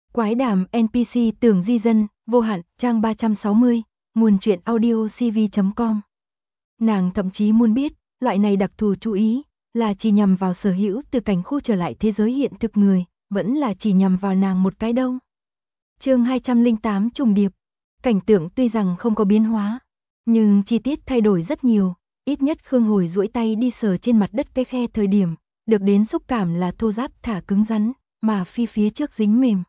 Quái đàm NPC tưởng di dân, vô hạn, trang 360, nguồn truyện audio cv.com. Nàng thậm chí muốn biết, loại này đặc thù chú ý, là chỉ nhằm vào sở hữu từ cảnh khu trở lại thế giới hiện thực người, vẫn là chỉ nhằm vào nàng một cái đâu. Chương 208 trùng điệp. Cảnh tượng tuy rằng không có biến hóa, nhưng chi tiết thay đổi rất nhiều, ít nhất Khương Hồi duỗi tay đi sờ trên mặt đất cái khe thời điểm, được đến xúc cảm là thô ráp thả cứng rắn, mà phi phía trước dính mềm.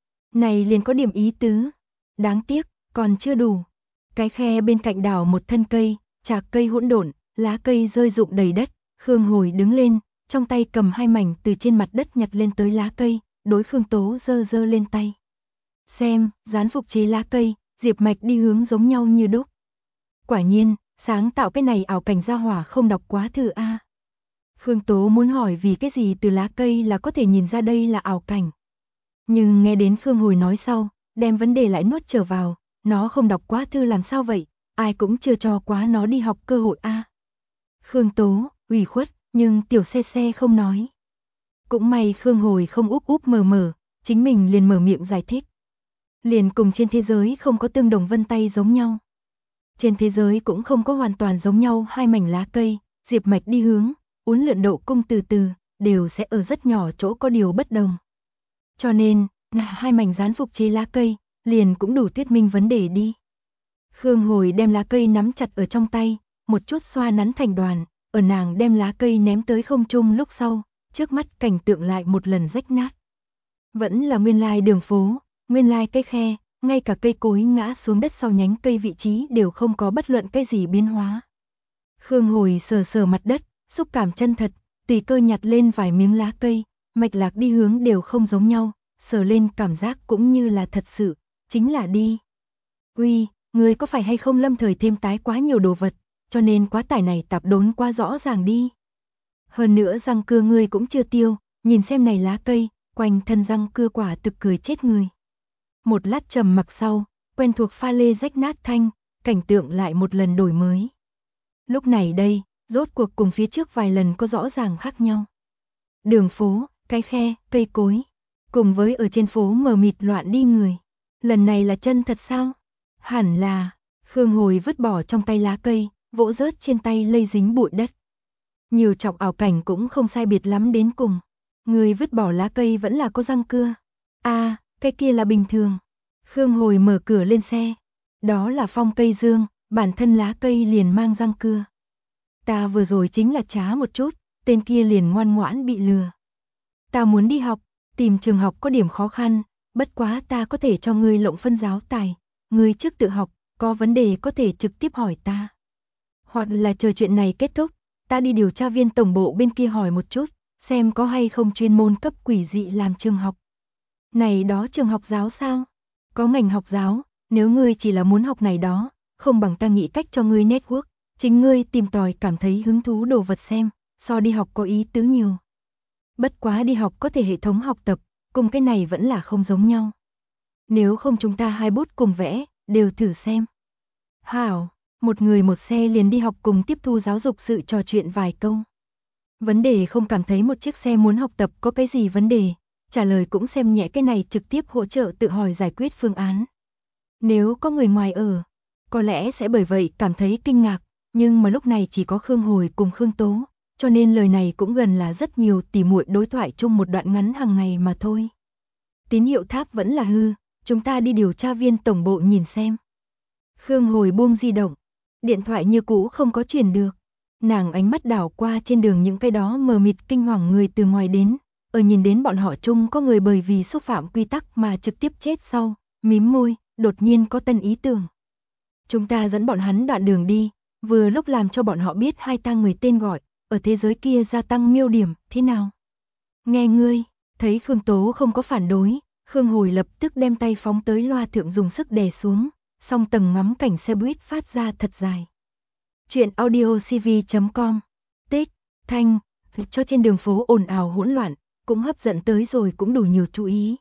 Này liền có điểm ý tứ, đáng tiếc, còn chưa đủ. Cái khe bên cạnh đảo một thân cây, chạc cây hỗn độn, lá cây rơi rụng đầy đất, Khương Hồi đứng lên, trong tay cầm hai mảnh từ trên mặt đất nhặt lên tới lá cây, đối Khương Tố giơ lên tay. Xem, dán phục chế lá cây, Diệp Mạch đi hướng giống nhau như đúc. Quả nhiên, sáng tạo cái này ảo cảnh gia hỏa không đọc quá thư a. Khương Tố muốn hỏi vì cái gì từ lá cây là có thể nhìn ra đây là ảo cảnh. Nhưng nghe đến Khương Hồi nói sau, đem vấn đề lại nuốt trở vào, nó không đọc quá thư làm sao vậy, ai cũng chưa cho quá nó đi học cơ hội a. Khương Tố, ủy khuất, nhưng tiểu xe không nói. Cũng may Khương Hồi không úp mở, chính mình liền mở miệng giải thích. Liền cùng trên thế giới không có tương đồng vân tay giống nhau. Trên thế giới cũng không có hoàn toàn giống nhau hai mảnh lá cây, Diệp Mạch đi hướng, uốn lượn độ cung từ từ, đều sẽ ở rất nhỏ chỗ có điều bất đồng. Cho nên, hai mảnh dán phục chế lá cây, liền cũng đủ thuyết minh vấn đề đi. Khương Hồi đem lá cây nắm chặt ở trong tay, một chút xoa nắn thành đoàn, ở nàng đem lá cây ném tới không trung lúc sau, trước mắt cảnh tượng lại một lần rách nát. Vẫn là nguyên lai đường phố, nguyên lai cái khe, ngay cả cây cối ngã xuống đất sau nhánh cây vị trí đều không có bất luận cái gì biến hóa. Khương Hồi sờ mặt đất, xúc cảm chân thật, tùy cơ nhặt lên vài miếng lá cây, mạch lạc đi hướng đều không giống nhau, sờ lên cảm giác cũng như là thật sự, chính là đi. Uy, ngươi có phải hay không lâm thời thêm tái quá nhiều đồ vật, cho nên quá tải này tạp đốn quá rõ ràng đi. Hơn nữa răng cưa ngươi cũng chưa tiêu, nhìn xem này lá cây, quanh thân răng cưa quả thực cười chết người. Một lát trầm mặc sau, quen thuộc pha lê rách nát thanh, cảnh tượng lại một lần đổi mới. Lúc này đây, rốt cuộc cùng phía trước vài lần có rõ ràng khác nhau. Đường phố, cái khe, cây cối, cùng với ở trên phố mờ mịt loạn đi người. Lần này là chân thật sao? Hẳn là, Khương Hồi vứt bỏ trong tay lá cây, vỗ rớt trên tay lây dính bụi đất. Nhiều chọc ảo cảnh cũng không sai biệt lắm đến cùng. Người vứt bỏ lá cây vẫn là có răng cưa. Cái kia là bình thường. Khương Hồi mở cửa lên xe. Đó là phong cây dương, bản thân lá cây liền mang răng cưa. Ta vừa rồi chính là trá một chút, tên kia liền ngoan ngoãn bị lừa. Ta muốn đi học, tìm trường học có điểm khó khăn, bất quá ta có thể cho ngươi lộng phân giáo tài. Ngươi trước tự học, có vấn đề có thể trực tiếp hỏi ta. Hoặc là chờ chuyện này kết thúc, ta đi điều tra viên tổng bộ bên kia hỏi một chút, xem có hay không chuyên môn cấp quỷ dị làm trường học. Này đó trường học giáo sao? Có ngành học giáo, nếu ngươi chỉ là muốn học này đó, không bằng ta nghĩ cách cho ngươi network, chính ngươi tìm tòi cảm thấy hứng thú đồ vật xem, so đi học có ý tứ nhiều. Bất quá đi học có thể hệ thống học tập, cùng cái này vẫn là không giống nhau. Nếu không chúng ta hai bút cùng vẽ, đều thử xem. Hảo, một người một xe liền đi học cùng tiếp thu giáo dục sự trò chuyện vài câu. Vấn đề không cảm thấy một chiếc xe muốn học tập có cái gì vấn đề, trả lời cũng xem nhẹ cái này trực tiếp hỗ trợ tự hỏi giải quyết phương án. Nếu có người ngoài ở, có lẽ sẽ bởi vậy cảm thấy kinh ngạc, nhưng mà lúc này chỉ có Khương Hồi cùng Khương Tố, cho nên lời này cũng gần là rất nhiều tỉ muội đối thoại chung một đoạn ngắn hàng ngày mà thôi. Tín hiệu tháp vẫn là hư, chúng ta đi điều tra viên tổng bộ nhìn xem. Khương Hồi buông di động, điện thoại như cũ không có truyền được. Nàng ánh mắt đảo qua trên đường những cái đó mờ mịt kinh hoàng người từ ngoài đến, ở nhìn đến bọn họ chung có người bởi vì xúc phạm quy tắc mà trực tiếp chết sau, mím môi, đột nhiên có tân ý tưởng. Chúng ta dẫn bọn hắn đoạn đường đi, vừa lúc làm cho bọn họ biết hai ta người tên gọi, ở thế giới kia gia tăng miêu điểm, thế nào? Nghe ngươi, thấy Khương Tố không có phản đối, Khương Hồi lập tức đem tay phóng tới loa thượng dùng sức đè xuống, song tầng ngắm cảnh xe buýt phát ra thật dài. Chuyện audio cv.com. Tích, thanh, cho trên đường phố ồn ào hỗn loạn, cũng hấp dẫn tới rồi cũng đủ nhiều chú ý.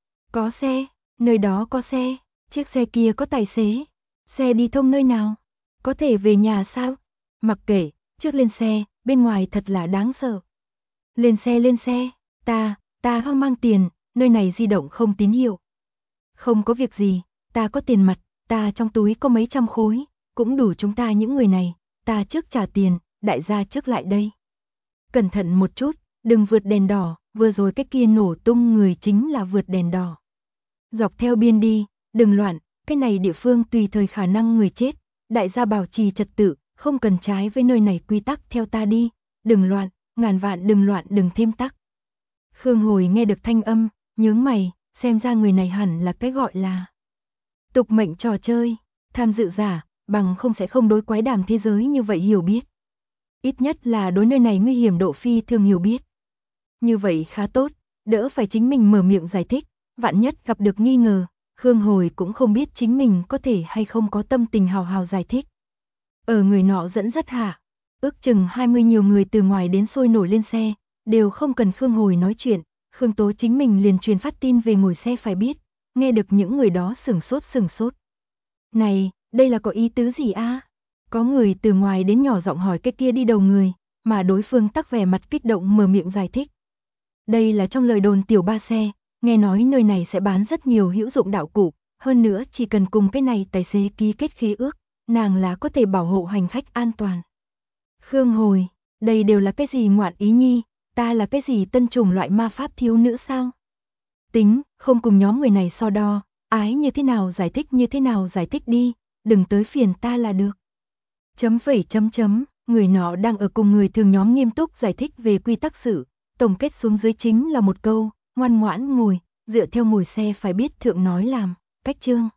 Có xe, nơi đó có xe, chiếc xe kia có tài xế. Xe đi thông nơi nào? Có thể về nhà sao? Mặc kệ, trước lên xe, bên ngoài thật là đáng sợ. Lên xe, ta hoang mang tiền, nơi này di động không tín hiệu, Không có việc gì, ta có tiền mặt, ta trong túi có mấy trăm khối, cũng đủ chúng ta những người này, ta trước trả tiền, đại gia trước lại đây. Cẩn thận một chút, đừng vượt đèn đỏ, vừa rồi cái kia nổ tung người chính là vượt đèn đỏ. Dọc theo biên đi, đừng loạn, cái này địa phương tùy thời khả năng người chết, đại gia bảo trì trật tự, không cần trái với nơi này quy tắc, theo ta đi, đừng loạn, ngàn vạn đừng loạn, đừng thêm tắc. Khương Hồi nghe được thanh âm, nhướng mày, xem ra người này hẳn là cái gọi là tục mệnh trò chơi, tham dự giả, bằng không sẽ không đối quái đàm thế giới như vậy hiểu biết. Ít nhất là đối nơi này nguy hiểm độ phi thường hiểu biết. Như vậy khá tốt, đỡ phải chính mình mở miệng giải thích, vạn nhất gặp được nghi ngờ, Khương Hồi cũng không biết chính mình có thể hay không có tâm tình hào hào giải thích. Ở người nọ dẫn dắt hạ, ước chừng 20 nhiều người từ ngoài đến sôi nổi lên xe, đều không cần Khương Hồi nói chuyện, Khương Tố chính mình liền truyền phát tin về ngồi xe phải biết, nghe được những người đó sửng sốt. Này, đây là có ý tứ gì a? Có người từ ngoài đến nhỏ giọng hỏi cái kia đi đầu người, mà đối phương tắc vẻ mặt kích động mở miệng giải thích. Đây là trong lời đồn tiểu ba xe, nghe nói nơi này sẽ bán rất nhiều hữu dụng đạo cụ, hơn nữa chỉ cần cùng cái này tài xế ký kết khế ước, nàng là có thể bảo hộ hành khách an toàn. Khương Hồi, đây đều là cái gì ngoạn ý nhi, ta là cái gì tân chủng loại ma pháp thiếu nữ sao? Tính, không cùng nhóm người này so đo, ái như thế nào giải thích đi, đừng tới phiền ta là được. Người nọ đang ở cùng người thường nhóm nghiêm túc giải thích về quy tắc xử, tổng kết xuống dưới chính là một câu, ngoan ngoãn ngồi, dựa theo ngồi xe phải biết thượng nói làm, cách chương.